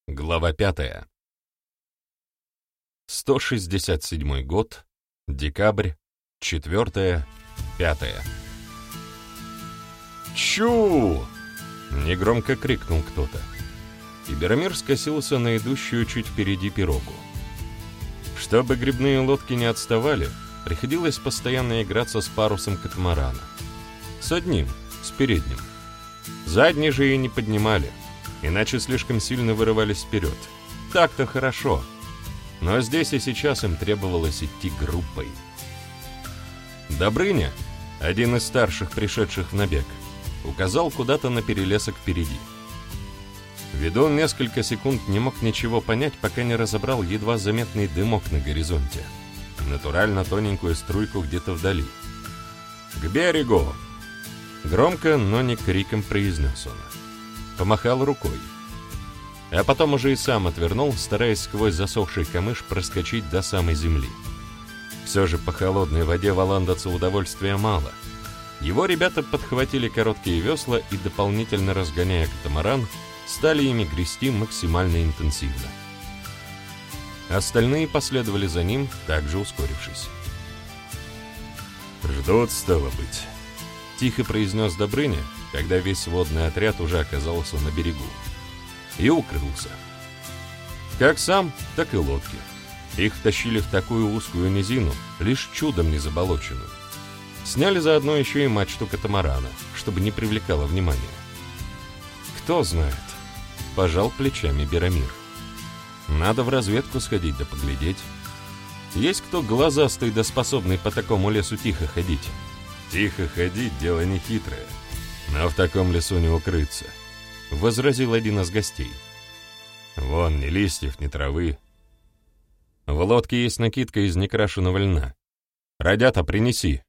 Глава 5. 167 год, декабрь, 4, 5. «Чу!» — негромко крикнул кто-то. И Беромир скосился на идущую чуть впереди пирогу. Чтобы грибные лодки не отставали, приходилось постоянно играться с парусом катамарана. С одним, с передним. Задний же и не поднимали, иначе слишком сильно вырывались вперед. Так-то хорошо, но здесь и сейчас им требовалось идти группой. Добрыня, один из старших, пришедших в набег, указал куда-то на перелесок впереди. Ведун несколько секунд не мог ничего понять, пока не разобрал едва заметный дымок на горизонте. Натурально тоненькую струйку где-то вдали. «К берегу!» Громко, но не криком произнес он. Помахал рукой. А потом уже и сам отвернул, стараясь сквозь засохший камыш проскочить до самой земли. Все же по холодной воде валандаться удовольствия мало. Его ребята подхватили короткие весла и, дополнительно разгоняя катамаран, стали ими грести максимально интенсивно. Остальные последовали за ним, также ускорившись. «Ждут, стало быть», — тихо произнес Добрыня, когда весь водный отряд уже оказался на берегу. И укрылся. Как сам, так и лодки. Их тащили в такую узкую низину, лишь чудом не заболоченную. Сняли заодно еще и мачту катамарана, чтобы не привлекало внимания. «Кто знает», — пожал плечами Беромир. «Надо в разведку сходить да поглядеть. Есть кто глазастый да способный по такому лесу тихо ходить?» «Тихо ходить — дело нехитрое, но в таком лесу не укрыться», — возразил один из гостей. «Вон ни листьев, ни травы. В лодке есть накидка из некрашенного льна. Радята, принеси».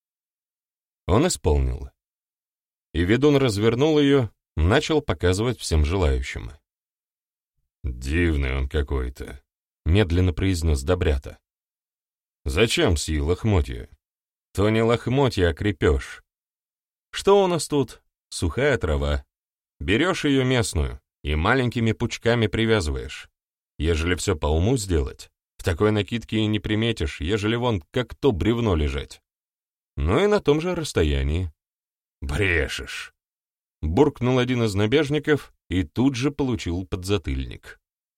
Он исполнил. И ведун развернул ее, начал показывать всем желающим. «Дивный он какой-то», — медленно произнес Добрята. «Зачем сии лохмотья? То не лохмотья, а крепеж. Что у нас тут? Сухая трава. Берешь ее местную и маленькими пучками привязываешь. Ежели все по уму сделать, в такой накидке и не приметишь, ежели вон как то бревно лежать. Ну и на том же расстоянии». «Брешешь!» — буркнул один из набежников и тут же получил подзатыльник.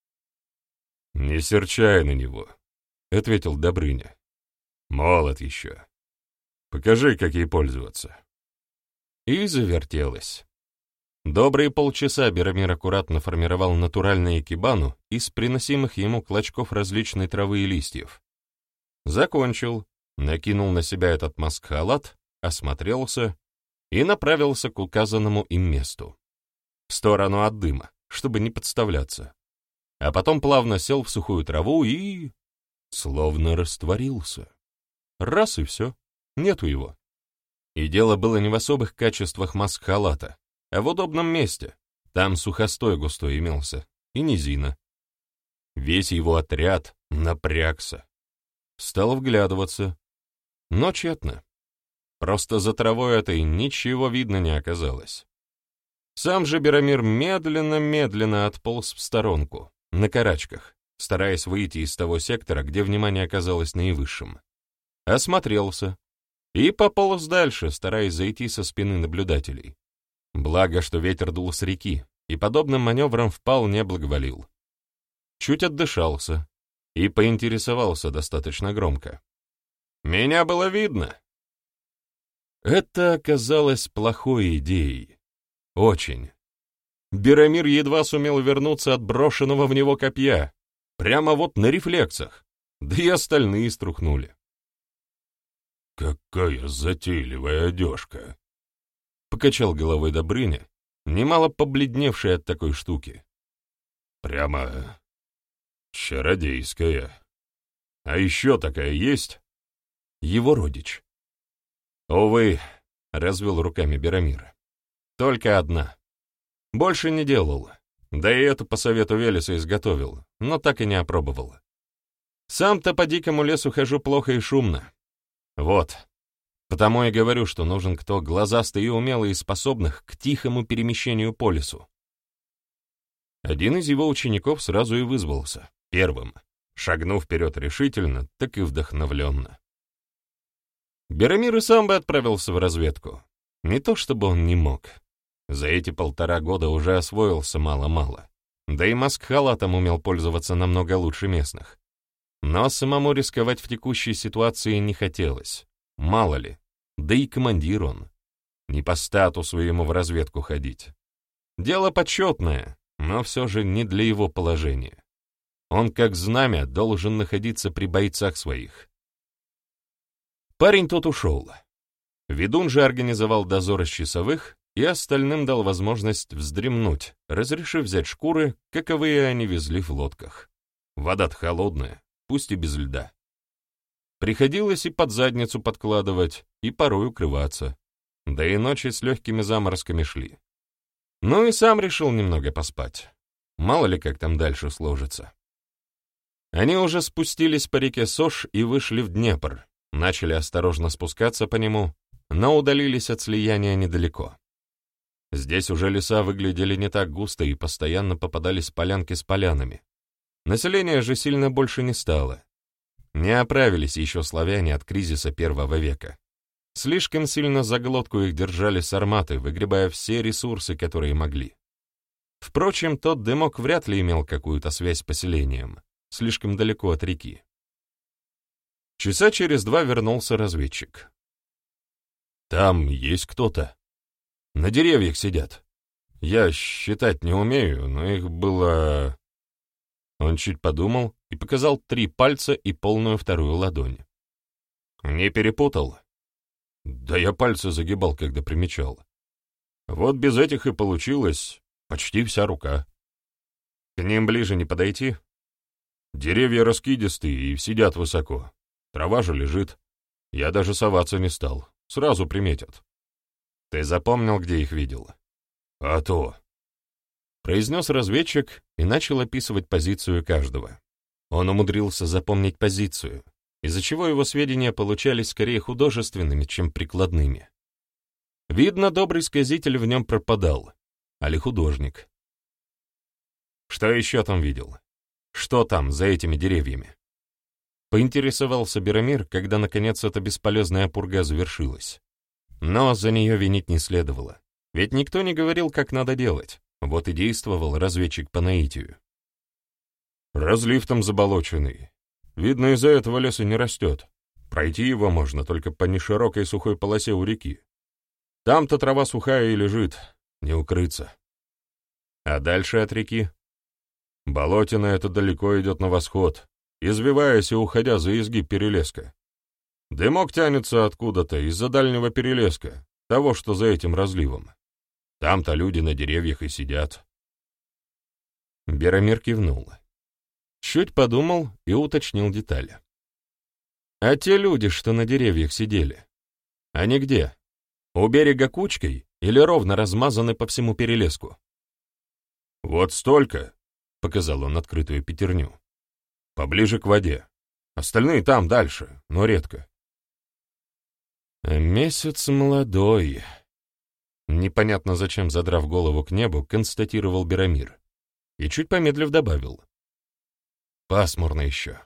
«Не серчай на него», — ответил Добрыня. «Молод еще. Покажи, как ей пользоваться». И завертелось. Добрые полчаса Беромир аккуратно формировал натуральную икебану из приносимых ему клочков различной травы и листьев. Закончил, накинул на себя этот маск-халат, осмотрелся и направился к указанному им месту. В сторону от дыма, чтобы не подставляться. А потом плавно сел в сухую траву и... словно растворился. Раз и все, нету его. И дело было не в особых качествах маск-халата, а в удобном месте. Там сухостой густой имелся, и низина. Весь его отряд напрягся. Стал вглядываться. Но тщетно. Просто за травой этой ничего видно не оказалось. Сам же Беромир медленно-медленно отполз в сторонку, на карачках, стараясь выйти из того сектора, где внимание оказалось наивысшим. Осмотрелся и пополз дальше, стараясь зайти со спины наблюдателей. Благо, что ветер дул с реки, и подобным маневром вполне благоволил. Чуть отдышался и поинтересовался достаточно громко. «Меня было видно?» Это оказалось плохой идеей. Очень. Беромир едва сумел вернуться от брошенного в него копья. Прямо вот на рефлексах. Да и остальные струхнули. «Какая затейливая одежка!» — покачал головой Добрыня, немало побледневший от такой штуки. «Прямо чародейская. А еще такая есть?» Его родич. «Увы», — развел руками Беромир. «Только одна. Больше не делал. Да и эту по совету Велеса изготовил, но так и не опробовал. Сам-то по дикому лесу хожу плохо и шумно. Вот. Потому и говорю, что нужен кто глазастый и умелый и способных к тихому перемещению по лесу. Один из его учеников сразу и вызвался, первым, шагнув вперед решительно, так и вдохновленно. Берамир и сам бы отправился в разведку. Не то чтобы он не мог. За эти 1,5 года уже освоился мало-мало. Да и маскхалатом умел пользоваться намного лучше местных. Но самому рисковать в текущей ситуации не хотелось. Мало ли, да и командир он. Не по статусу ему в разведку ходить. Дело почетное, но все же не для его положения. Он, как знамя, должен находиться при бойцах своих. Парень тот ушел. Ведун же организовал дозор из часовых и остальным дал возможность вздремнуть, разрешив взять шкуры, каковые они везли в лодках. Вода-то холодная, пусть и без льда. Приходилось и под задницу подкладывать, и порой укрываться. Да и ночи с легкими заморозками шли. Ну и сам решил немного поспать. Мало ли, как там дальше сложится. Они уже спустились по реке Сош и вышли в Днепр, начали осторожно спускаться по нему, но удалились от слияния недалеко. Здесь уже леса выглядели не так густо и постоянно попадались полянки с полянами. Населения же сильно больше не стало. Не оправились еще славяне от кризиса первого века. Слишком сильно за глотку их держали сарматы, выгребая все ресурсы, которые могли. Впрочем, тот дымок вряд ли имел какую-то связь с поселением, слишком далеко от реки. Часа через 2 вернулся разведчик. «Там есть кто-то. На деревьях сидят. Я считать не умею, но их было...» Он чуть подумал и показал 3 пальца и полную вторую ладонь. «Не перепутал?» «Да я пальцы загибал, когда примечал. Вот без этих и получилось почти вся рука. К ним ближе не подойти? Деревья раскидистые и сидят высоко. Трава же лежит. Я даже соваться не стал. Сразу приметят. Ты запомнил, где их видел?» «А то!» Произнес разведчик и начал описывать позицию каждого. Он умудрился запомнить позицию, из-за чего его сведения получались скорее художественными, чем прикладными. Видно, добрый сказитель в нем пропадал, али художник. «Что еще там видел? Что там, за этими деревьями?» Поинтересовался Берамир, когда, наконец, эта бесполезная пурга завершилась. Но за нее винить не следовало, ведь никто не говорил, как надо делать, вот и действовал разведчик по наитию. «Разлив там заболоченный. Видно, из-за этого леса не растет. Пройти его можно только по неширокой сухой полосе у реки. Там-то трава сухая и лежит, не укрыться. А дальше от реки? Болотина это далеко идет на восход, извиваясь и уходя за изгиб перелеска. Дымок тянется откуда-то из-за дальнего перелеска, того, что за этим разливом. Там-то люди на деревьях и сидят». Берамир кивнул. Чуть подумал и уточнил детали. «А те люди, что на деревьях сидели, они где? У берега кучкой или ровно размазаны по всему перелеску?» «Вот столько», — показал он открытую пятерню. «Поближе к воде. Остальные там, дальше, но редко». «Месяц молодой», — непонятно зачем, задрав голову к небу, констатировал Берамир и чуть помедлив добавил. «Пасмурно еще».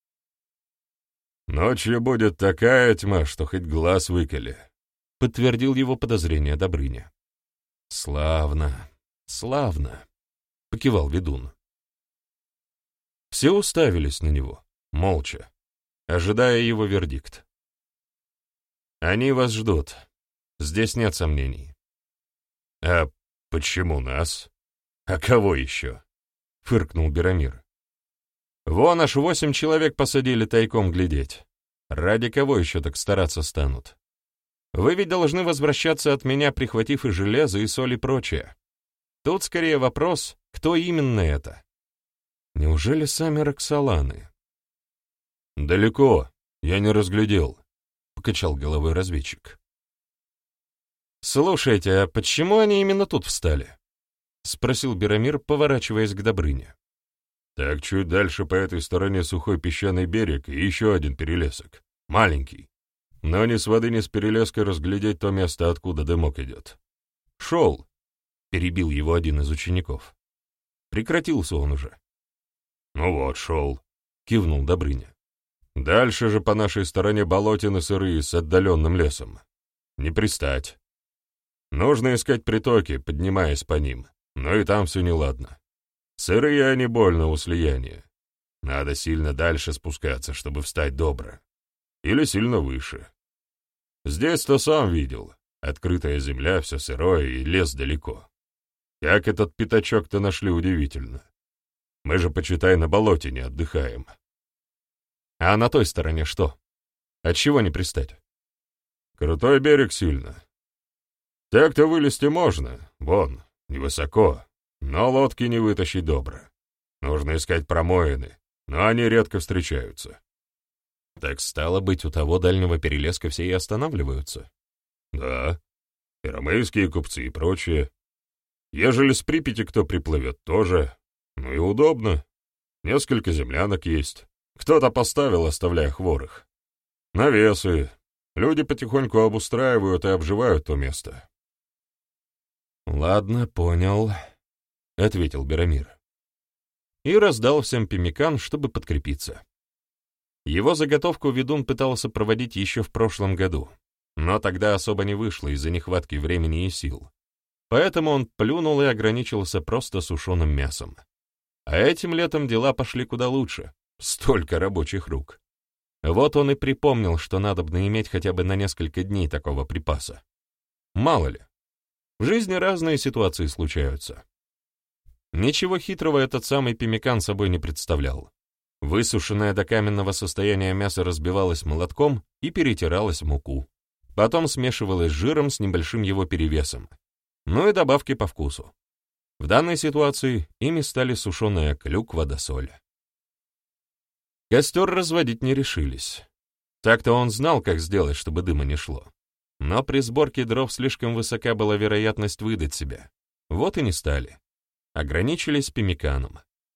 «Ночью будет такая тьма, что хоть глаз выколи», — подтвердил его подозрение Добрыня. «Славно, славно», — покивал ведун. Все уставились на него, молча, ожидая его вердикт. «Они вас ждут. Здесь нет сомнений». «А почему нас? А кого еще?» — фыркнул Берамир. «Вон аж 8 человек посадили тайком глядеть. Ради кого еще так стараться станут? Вы ведь должны возвращаться от меня, прихватив и железо, и соль, и прочее. Тут скорее вопрос, кто именно это? Неужели сами Роксоланы?» «Далеко, я не разглядел», — покачал головой разведчик. «Слушайте, а почему они именно тут встали?» — спросил Берамир, поворачиваясь к Добрыне. «Так чуть дальше по этой стороне сухой песчаный берег и еще один перелесок. Маленький. Но ни с воды, ни с перелеска разглядеть то место, откуда дымок идет». «Шел», — перебил его один из учеников. Прекратился он уже. «Ну вот, шел», — кивнул Добрыня. «Дальше же по нашей стороне болотины сырые с отдаленным лесом. Не пристать. Нужно искать притоки, поднимаясь по ним, но и там все неладно. Сырые они больно у слияния. Надо сильно дальше спускаться, чтобы встать добро. Или сильно выше. Здесь-то сам видел. Открытая земля, все сырое и лес далеко. Как этот пятачок-то нашли, удивительно. Мы же, почитай, на болоте не отдыхаем. А на той стороне что? Отчего не пристать? Крутой берег сильно. Так-то вылезти можно, вон, невысоко, но лодки не вытащить добро. Нужно искать промоины, но они редко встречаются. Так стало быть, у того дальнего перелеска все и останавливаются? Да, и ромейские купцы и прочее. Ежели с Припяти кто приплывет, тоже. Ну и удобно. Несколько землянок есть. Кто-то поставил, оставляя хворых. Навесы. Люди потихоньку обустраивают и обживают то место. «Ладно, понял», — ответил Берамир. И раздал всем пеммикан, чтобы подкрепиться. Его заготовку ведун пытался проводить еще в прошлом году, но тогда особо не вышло из-за нехватки времени и сил. Поэтому он плюнул и ограничился просто сушеным мясом. А этим летом дела пошли куда лучше. Столько рабочих рук. Вот он и припомнил, что надобно иметь хотя бы на несколько дней такого припаса. Мало ли. В жизни разные ситуации случаются. Ничего хитрого этот самый пеммикан собой не представлял. Высушенное до каменного состояния мясо разбивалось молотком и перетиралось в муку. Потом смешивалось с жиром с небольшим его перевесом. Ну и добавки по вкусу. В данной ситуации ими стали сушеная клюква да соль. Костер разводить не решились. Так-то он знал, как сделать, чтобы дыма не шло. Но при сборке дров слишком высока была вероятность выдать себя. Вот и не стали. Ограничились пеммиканом.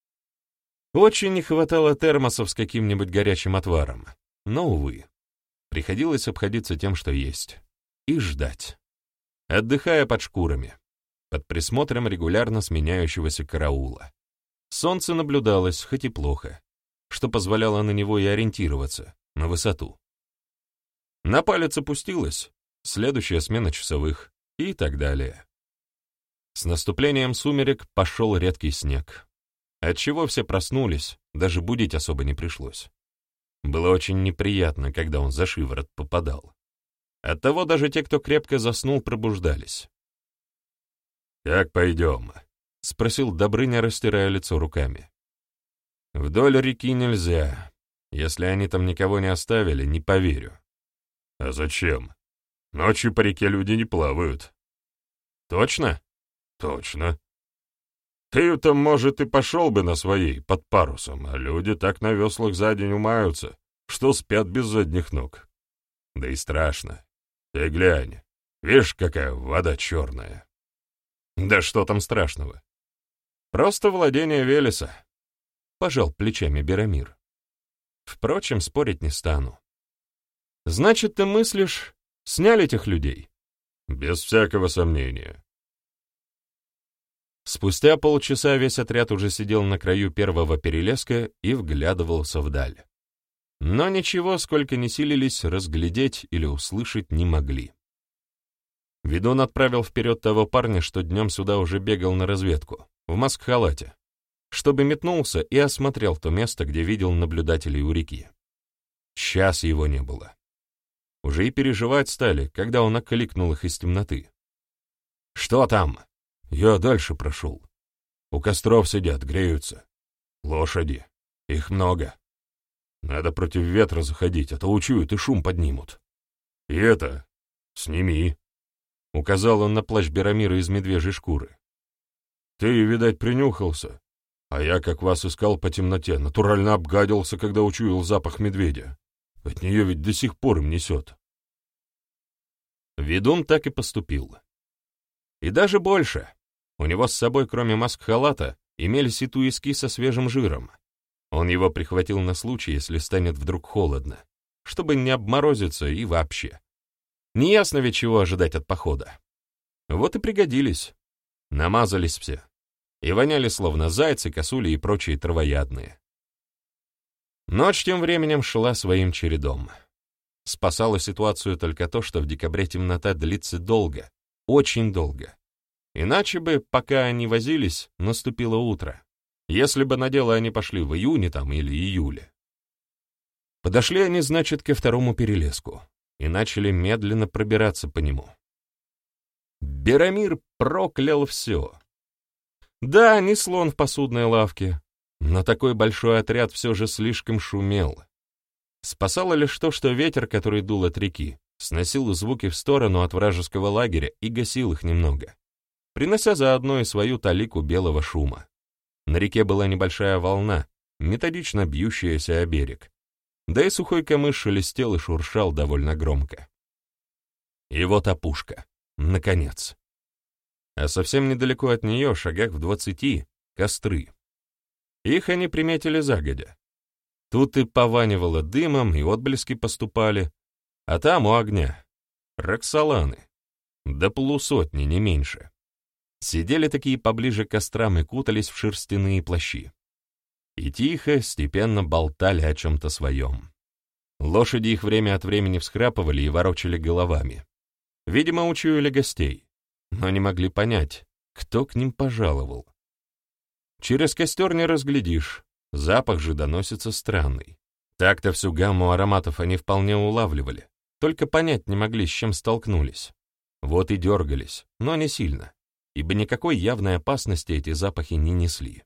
Очень не хватало термосов с каким-нибудь горячим отваром. Но, увы, приходилось обходиться тем, что есть. И ждать. Отдыхая под шкурами. Под присмотром регулярно сменяющегося караула. Солнце наблюдалось, хоть и плохо, что позволяло на него и ориентироваться, на высоту. На палец опустилось, следующая смена часовых и так далее. С наступлением сумерек пошел редкий снег, отчего все проснулись, даже будить особо не пришлось. Было очень неприятно, когда он за шиворот попадал. Оттого даже те, кто крепко заснул, пробуждались. «Как пойдем?» — спросил Добрыня, растирая лицо руками. «Вдоль реки нельзя. Если они там никого не оставили, не поверю». «А зачем? Ночью по реке люди не плавают». «Точно?» «Точно. Ты-то, может, и пошел бы на своей, под парусом, а люди так на веслах за день умаются, что спят без задних ног. Да и страшно. Ты глянь, видишь, какая вода черная». «Да что там страшного? Просто владение Велеса», — пожал плечами Берамир. «Впрочем, спорить не стану. Значит, ты мыслишь, сняли этих людей?» «Без всякого сомнения». Спустя полчаса весь отряд уже сидел на краю первого перелеска и вглядывался вдаль. Но ничего, сколько ни силились, разглядеть или услышать не могли. Ведун отправил вперед того парня, что днем сюда уже бегал на разведку, в маскхалате, чтобы метнулся и осмотрел то место, где видел наблюдателей у реки. Час его не было. Уже и переживать стали, когда он окликнул их из темноты. «Что там?» «Я дальше прошел. У костров сидят, греются. Лошади. Их много. Надо против ветра заходить, а то учуют и шум поднимут. И это... сними». Указал он на плащ Берамира из медвежьей шкуры. «Ты, видать, принюхался, а я, как вас искал по темноте, натурально обгадился, когда учуял запах медведя. От нее ведь до сих пор им несет». Ведун так и поступил. И даже больше. У него с собой, кроме маск-халата, имелись и туиски со свежим жиром. Он его прихватил на случай, если станет вдруг холодно, чтобы не обморозиться и вообще. Неясно ведь, чего ожидать от похода. Вот и пригодились. Намазались все. и воняли словно зайцы, косули и прочие травоядные. Ночь тем временем шла своим чередом. Спасало ситуацию только то, что в декабре темнота длится долго, очень долго. Иначе бы, пока они возились, наступило утро. Если бы на дело они пошли в июне там или июле. Подошли они, значит, ко второму перелеску и начали медленно пробираться по нему. Берамир проклял все. Да, не слон в посудной лавке, но такой большой отряд все же слишком шумел. Спасало лишь то, что ветер, который дул от реки, сносил звуки в сторону от вражеского лагеря и гасил их немного, принося заодно и свою талику белого шума. На реке была небольшая волна, методично бьющаяся о берег, да и сухой камыш шелестел и шуршал довольно громко. И вот опушка, наконец. А совсем недалеко от нее, шагах в 20, костры. Их они приметили загодя. Тут и пованивало дымом, и отблески поступали, а там у огня Роксоланы, до 200, не меньше. Сидели такие поближе к кострам и кутались в шерстяные плащи. И тихо, степенно болтали о чем-то своем. Лошади их время от времени всхрапывали и ворочали головами. Видимо, учуяли гостей, но не могли понять, кто к ним пожаловал. Через костер не разглядишь, запах же доносится странный. Так-то всю гамму ароматов они вполне улавливали, только понять не могли, с чем столкнулись. Вот и дергались, но не сильно, ибо никакой явной опасности эти запахи не несли.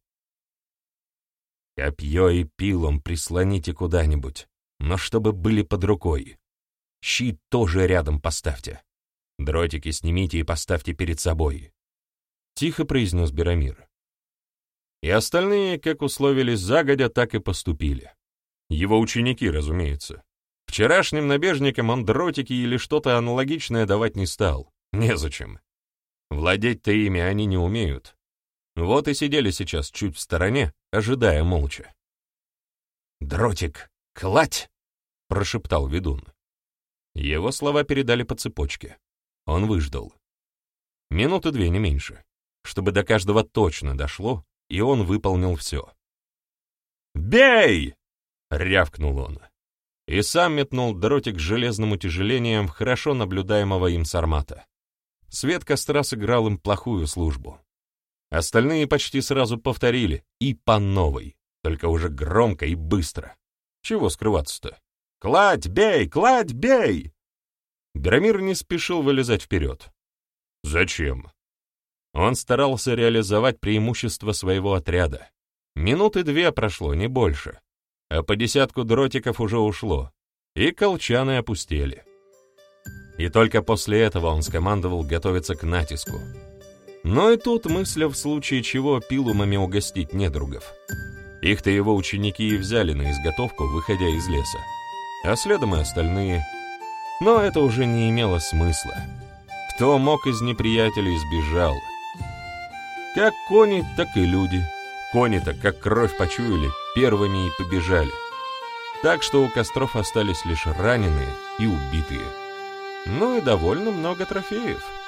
Копье и пилом прислоните куда-нибудь, но чтобы были под рукой. Щит тоже рядом поставьте. Дротики снимите и поставьте перед собой. Тихо произнес Берамир. И остальные, как условились загодя, так и поступили. Его ученики, разумеется. Вчерашним набежникам он дротики или что-то аналогичное давать не стал. Незачем. Владеть-то ими они не умеют. Вот и сидели сейчас чуть в стороне, ожидая молча. «Дротик, кладь!» — прошептал ведун. Его слова передали по цепочке. Он выждал. 2 минуты, не меньше, чтобы до каждого точно дошло, и он выполнил все. «Бей!» — рявкнул он. И сам метнул дротик с железным утяжелением в хорошо наблюдаемого им сармата. Свет костра сыграл им плохую службу. Остальные почти сразу повторили, и по новой, только уже громко и быстро. Чего скрываться-то? «Кладь, бей! Кладь, бей!» Берамир не спешил вылезать вперед. Зачем? Он старался реализовать преимущество своего отряда. 2 минуты прошло, не больше, а по 10 дротиков уже ушло, и колчаны опустели. И только после этого он скомандовал готовиться к натиску. Но и тут мысля в случае чего пилумами угостить недругов. Их-то его ученики и взяли на изготовку, выходя из леса, а следом и остальные. Но это уже не имело смысла. Кто мог из неприятелей сбежал. Как кони, так и люди. Кони-то, как кровь почуяли, первыми и побежали. Так что у костров остались лишь раненые и убитые. Ну и довольно много трофеев.